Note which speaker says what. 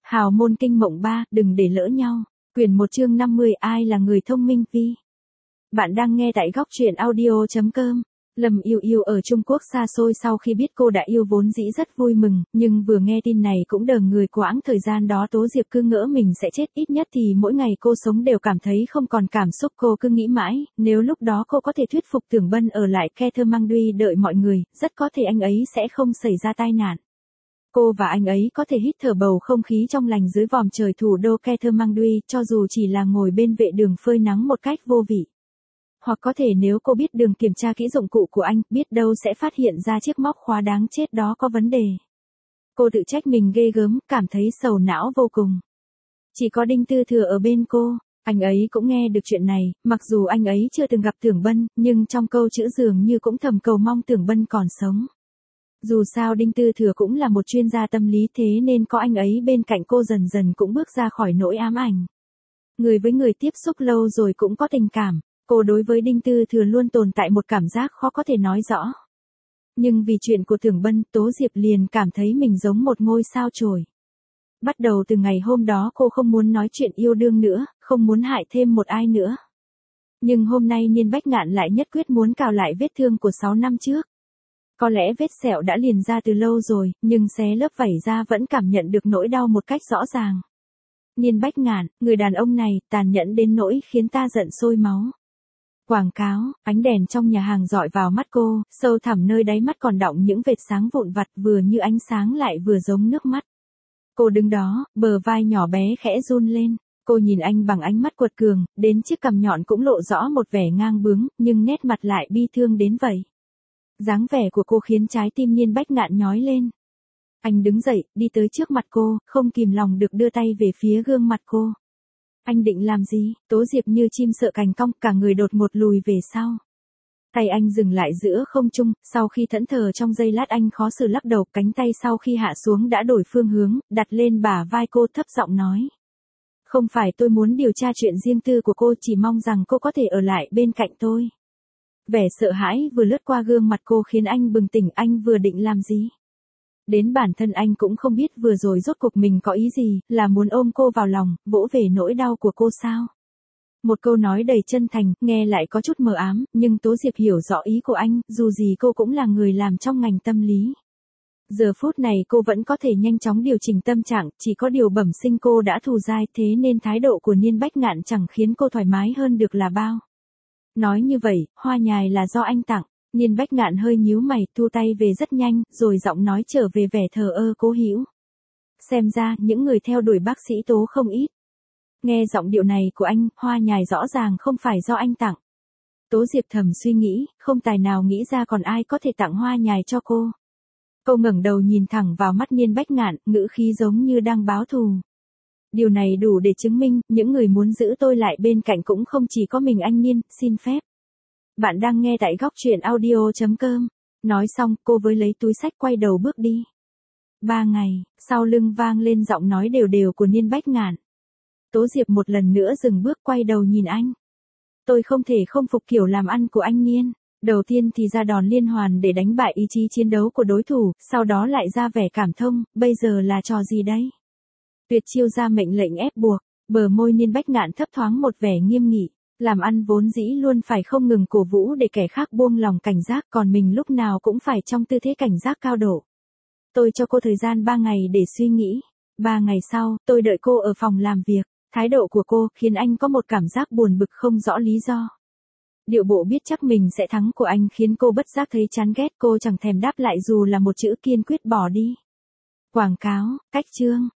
Speaker 1: Hào môn kinh mộng 3, đừng để lỡ nhau. Quyển 1 chương 50, ai là người thông minh vi. Bạn đang nghe tại góc truyện audio.com. Lâm Yêu Yêu ở Trung Quốc xa xôi sau khi biết cô đã yêu vốn dĩ rất vui mừng, nhưng vừa nghe tin này cũng đờ người. Quãng thời gian đó Tố Diệp cứ ngỡ mình sẽ chết, ít nhất thì mỗi ngày cô sống đều cảm thấy không còn cảm xúc. Cô cứ nghĩ mãi, nếu lúc đó cô có thể thuyết phục Tưởng Bân ở lại Kathmandu đợi mọi người, rất có thể anh ấy sẽ không xảy ra tai nạn. Cô và anh ấy có thể hít thở bầu không khí trong lành dưới vòm trời thủ đô Kathmandu, cho dù chỉ là ngồi bên vệ đường phơi nắng một cách vô vị. Hoặc có thể nếu cô biết đường kiểm tra kỹ dụng cụ của anh, biết đâu sẽ phát hiện ra chiếc móc khóa đáng chết đó có vấn đề. Cô tự trách mình ghê gớm, cảm thấy sầu não vô cùng. Chỉ có Đinh Tư Thừa ở bên cô, anh ấy cũng nghe được chuyện này, mặc dù anh ấy chưa từng gặp Tưởng Bân, nhưng trong câu chữ dường như cũng thầm cầu mong Tưởng Bân còn sống. Dù sao Đinh Tư Thừa cũng là một chuyên gia tâm lý, thế nên có anh ấy bên cạnh cô dần dần cũng bước ra khỏi nỗi ám ảnh. Người với người tiếp xúc lâu rồi cũng có tình cảm, cô đối với Đinh Tư Thừa luôn tồn tại một cảm giác khó có thể nói rõ. Nhưng vì chuyện của Tưởng Bân, Tố Diệp liền cảm thấy mình giống một ngôi sao chổi. Bắt đầu từ ngày hôm đó cô không muốn nói chuyện yêu đương nữa, không muốn hại thêm một ai nữa. Nhưng hôm nay Niên Bách Ngạn lại nhất quyết muốn cào lại vết thương của 6 năm trước. Có lẽ vết sẹo đã liền ra từ lâu rồi, nhưng xé lớp vảy ra vẫn cảm nhận được nỗi đau một cách rõ ràng. Niên Bách Ngạn, người đàn ông này, tàn nhẫn đến nỗi khiến ta giận sôi máu. Quảng cáo, ánh đèn trong nhà hàng dọi vào mắt cô, sâu thẳm nơi đáy mắt còn đọng những vệt sáng vụn vặt, vừa như ánh sáng lại vừa giống nước mắt. Cô đứng đó, bờ vai nhỏ bé khẽ run lên. Cô nhìn anh bằng ánh mắt quật cường, đến chiếc cằm nhọn cũng lộ rõ một vẻ ngang bướng, nhưng nét mặt lại bi thương đến vậy. Dáng vẻ của cô khiến trái tim Niên Bách Ngạn nhói lên. Anh đứng dậy, đi tới trước mặt cô, không kìm lòng được đưa tay về phía gương mặt cô. Anh định làm gì? Tố Diệp như chim sợ cành cong, cả người đột ngột lùi về sau. Tay anh dừng lại giữa không trung, sau khi thẫn thờ trong giây lát anh khó xử lắc đầu, cánh tay sau khi hạ xuống đã đổi phương hướng, đặt lên bả vai cô, thấp giọng nói. Không phải tôi muốn điều tra chuyện riêng tư của cô, chỉ mong rằng cô có thể ở lại bên cạnh tôi. Vẻ sợ hãi vừa lướt qua gương mặt cô khiến anh bừng tỉnh, anh vừa định làm gì? Đến bản thân anh cũng không biết vừa rồi rốt cuộc mình có ý gì, là muốn ôm cô vào lòng, vỗ về nỗi đau của cô sao? Một câu nói đầy chân thành, nghe lại có chút mờ ám, nhưng Tố Diệp hiểu rõ ý của anh, dù gì cô cũng là người làm trong ngành tâm lý. Giờ phút này cô vẫn có thể nhanh chóng điều chỉnh tâm trạng, chỉ có điều bẩm sinh cô đã thù dai, thế nên thái độ của Niên Bách Ngạn chẳng khiến cô thoải mái hơn được là bao. Nói như vậy, hoa nhài là do anh tặng. Niên Bách Ngạn hơi nhíu mày, thu tay về rất nhanh, rồi giọng nói trở về vẻ thờ ơ cố hữu. Xem ra, những người theo đuổi bác sĩ Tố không ít. Nghe giọng điệu này của anh, hoa nhài rõ ràng không phải do anh tặng. Tố Diệp thầm suy nghĩ, không tài nào nghĩ ra còn ai có thể tặng hoa nhài cho cô. Cô ngẩng đầu nhìn thẳng vào mắt Niên Bách Ngạn, ngữ khí giống như đang báo thù. Điều này đủ để chứng minh, những người muốn giữ tôi lại bên cạnh cũng không chỉ có mình anh Niên, xin phép. Bạn đang nghe tại góc truyện audio.com. Nói xong, cô với lấy túi xách quay đầu bước đi. 3 ngày, sau lưng vang lên giọng nói đều đều của Niên Bách Ngạn. Tố Diệp một lần nữa dừng bước quay đầu nhìn anh. Tôi không thể không phục kiểu làm ăn của anh Niên. Đầu tiên thì ra đòn liên hoàn để đánh bại ý chí chiến đấu của đối thủ, sau đó lại ra vẻ cảm thông, bây giờ là trò gì đấy? Tuyệt chiêu ra mệnh lệnh ép buộc, bờ môi Niên Bách Ngạn thấp thoáng một vẻ nghiêm nghị. Làm ăn vốn dĩ luôn phải không ngừng cổ vũ để kẻ khác buông lòng cảnh giác, còn mình lúc nào cũng phải trong tư thế cảnh giác cao độ. Tôi cho cô thời gian 3 ngày để suy nghĩ. 3 ngày sau, tôi đợi cô ở phòng làm việc. Thái độ của cô khiến anh có một cảm giác buồn bực không rõ lý do. Điệu bộ biết chắc mình sẽ thắng của anh khiến cô bất giác thấy chán ghét, cô chẳng thèm đáp lại dù là một chữ, kiên quyết bỏ đi. Quảng cáo, cách chương.